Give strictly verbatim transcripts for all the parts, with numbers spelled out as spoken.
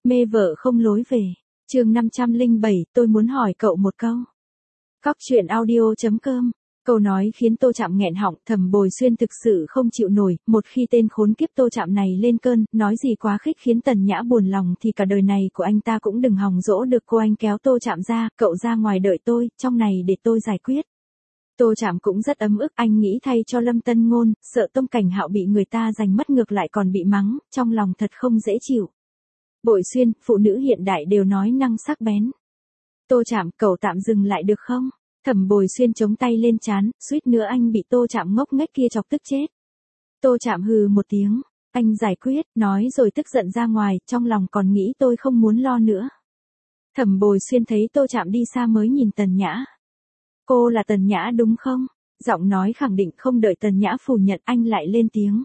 Mê vợ không lối về. Chương năm trăm lẻ bảy, tôi muốn hỏi cậu một câu. Cóc truyện audio chấm com. Câu nói khiến Tô Trạm nghẹn họng, Thẩm Bồi Xuyên thực sự không chịu nổi, một khi tên khốn kiếp Tô Trạm này lên cơn, nói gì quá khích khiến Tần Nhã buồn lòng thì cả đời này của anh ta cũng đừng hòng dỗ được cô. Anh kéo Tô Trạm ra, cậu ra ngoài đợi tôi, trong này để tôi giải quyết. Tô Trạm cũng rất ấm ức, anh nghĩ thay cho Lâm Tân Ngôn, sợ Tông Cảnh Hạo bị người ta giành mất ngược lại còn bị mắng, trong lòng thật không dễ chịu. Bội Xuyên, phụ nữ hiện đại đều nói năng sắc bén. Tô Trạm, cậu tạm dừng lại được không? Thẩm Bồi Xuyên chống tay lên trán, suýt nữa anh bị Tô Trạm ngốc nghếch kia chọc tức chết. Tô Trạm hừ một tiếng, anh giải quyết, nói rồi tức giận ra ngoài, trong lòng còn nghĩ tôi không muốn lo nữa. Thẩm Bồi Xuyên thấy Tô Trạm đi xa mới nhìn Tần Nhã. Cô là Tần Nhã đúng không? Giọng nói khẳng định, không đợi Tần Nhã phủ nhận anh lại lên tiếng.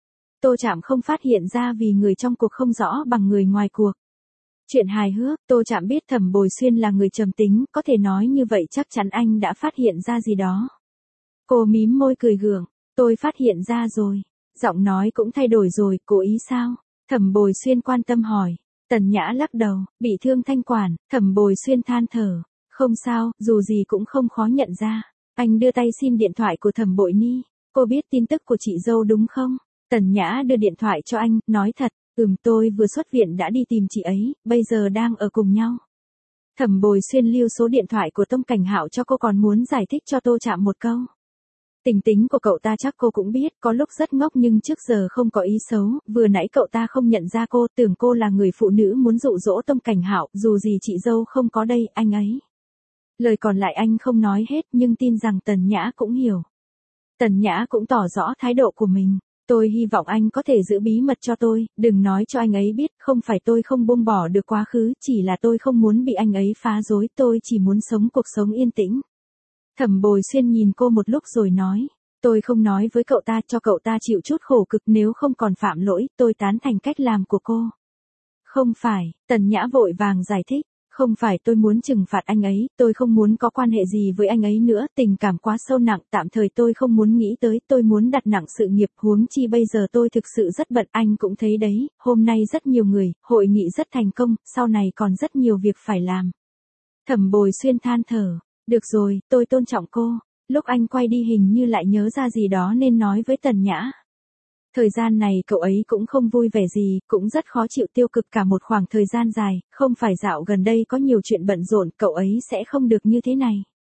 Tô Trạm không phát hiện ra vì người trong cuộc không rõ bằng người ngoài cuộc. Chuyện hài hước, Tô Trạm biết Thẩm Bồi Xuyên là người trầm tính, có thể nói như vậy chắc chắn anh đã phát hiện ra gì đó. Cô mím môi cười gượng, tôi phát hiện ra rồi. Giọng nói cũng thay đổi rồi, cố ý sao? Thẩm Bồi Xuyên quan tâm hỏi. Tần Nhã lắc đầu, bị thương thanh quản. Thẩm Bồi Xuyên than thở. Không sao, dù gì cũng không khó nhận ra. Anh đưa tay xin điện thoại của Thẩm Bội Ni. Cô biết tin tức của chị dâu đúng không? Tần Nhã đưa điện thoại cho anh, nói thật. Ừm, tôi vừa xuất viện đã đi tìm chị ấy, bây giờ đang ở cùng nhau. Thẩm Bồi Xuyên lưu số điện thoại của Tông Cảnh Hạo cho cô, còn muốn giải thích cho Tô Trạm một câu. Tình tính của cậu ta chắc cô cũng biết, có lúc rất ngốc nhưng trước giờ không có ý xấu, vừa nãy cậu ta không nhận ra cô, tưởng cô là người phụ nữ muốn dụ dỗ Tông Cảnh Hạo, dù gì chị dâu không có đây, anh ấy. Lời còn lại anh không nói hết nhưng tin rằng Tần Nhã cũng hiểu. Tần Nhã cũng tỏ rõ thái độ của mình. Tôi hy vọng anh có thể giữ bí mật cho tôi, đừng nói cho anh ấy biết, không phải tôi không buông bỏ được quá khứ, chỉ là tôi không muốn bị anh ấy phá rối, tôi chỉ muốn sống cuộc sống yên tĩnh. Thẩm Bồi Xuyên nhìn cô một lúc rồi nói, tôi không nói với cậu ta cho cậu ta chịu chút khổ cực, nếu không còn phạm lỗi, tôi tán thành cách làm của cô. Không phải, Tần Nhã vội vàng giải thích. Không phải tôi muốn trừng phạt anh ấy, tôi không muốn có quan hệ gì với anh ấy nữa, tình cảm quá sâu nặng, tạm thời tôi không muốn nghĩ tới, tôi muốn đặt nặng sự nghiệp, huống chi bây giờ tôi thực sự rất bận, anh cũng thấy đấy, hôm nay rất nhiều người, hội nghị rất thành công, sau này còn rất nhiều việc phải làm. Thẩm Bồi Xuyên than thở, được rồi, tôi tôn trọng cô. Lúc anh quay đi hình như lại nhớ ra gì đó nên nói với Tần Nhã. Thời gian này cậu ấy cũng không vui vẻ gì, cũng rất khó chịu, tiêu cực cả một khoảng thời gian dài, không phải dạo gần đây có nhiều chuyện bận rộn, cậu ấy sẽ không được như thế này.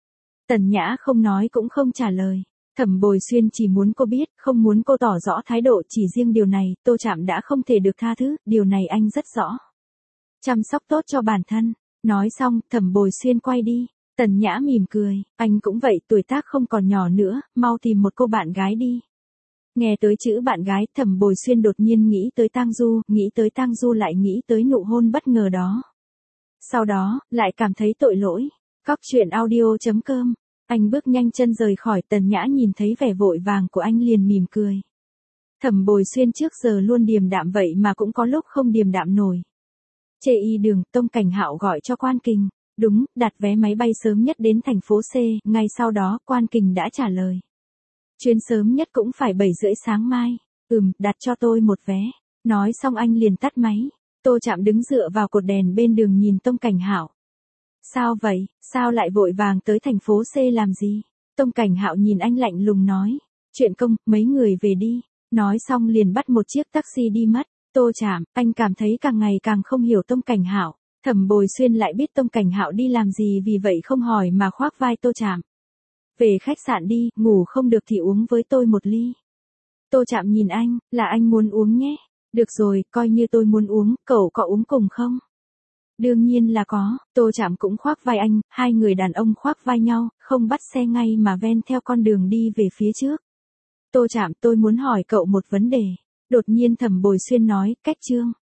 Tần Nhã không nói cũng không trả lời. Thẩm Bồi Xuyên chỉ muốn cô biết, không muốn cô tỏ rõ thái độ, chỉ riêng điều này, Tô Trạm đã không thể được tha thứ, điều này anh rất rõ. Chăm sóc tốt cho bản thân. Nói xong, Thẩm Bồi Xuyên quay đi. Tần Nhã mỉm cười, anh cũng vậy, tuổi tác không còn nhỏ nữa, mau tìm một cô bạn gái đi. Nghe tới chữ bạn gái, Thẩm Bồi Xuyên đột nhiên nghĩ tới Tang Du, nghĩ tới Tang Du lại nghĩ tới nụ hôn bất ngờ đó. Sau đó, lại cảm thấy tội lỗi. Cóc truyện audio chấm com. Anh bước nhanh chân rời khỏi. Tần Nhã nhìn thấy vẻ vội vàng của anh liền mỉm cười. Thẩm Bồi Xuyên trước giờ luôn điềm đạm vậy mà cũng có lúc không điềm đạm nổi. Chê y đường, Tông Cảnh Hạo gọi cho Quan Kình. Đúng, đặt vé máy bay sớm nhất đến thành phố C, ngay sau đó, Quan Kình đã trả lời. Chuyến sớm nhất cũng phải bảy rưỡi sáng mai. Ừm, đặt cho tôi một vé. Nói xong anh liền tắt máy. Tô Trạm đứng dựa vào cột đèn bên đường nhìn Tông Cảnh Hạo. Sao vậy, sao lại vội vàng tới thành phố C làm gì? Tông Cảnh Hạo nhìn anh lạnh lùng nói. Chuyện công, mấy người về đi. Nói xong liền bắt một chiếc taxi đi mất. Tô Trạm, anh cảm thấy càng ngày càng không hiểu Tông Cảnh Hạo. Thẩm Bồi Xuyên lại biết Tông Cảnh Hạo đi làm gì, vì vậy không hỏi mà khoác vai Tô Trạm. Về khách sạn đi, ngủ không được thì uống với tôi một ly. Tô Trạm nhìn anh, là anh muốn uống nhé. Được rồi, coi như tôi muốn uống, cậu có uống cùng không? Đương nhiên là có. Tô Trạm cũng khoác vai anh, hai người đàn ông khoác vai nhau, không bắt xe ngay mà ven theo con đường đi về phía trước. Tô Trạm, tôi muốn hỏi cậu một vấn đề. Đột nhiên Thẩm Bồi Xuyên nói, cách Trương.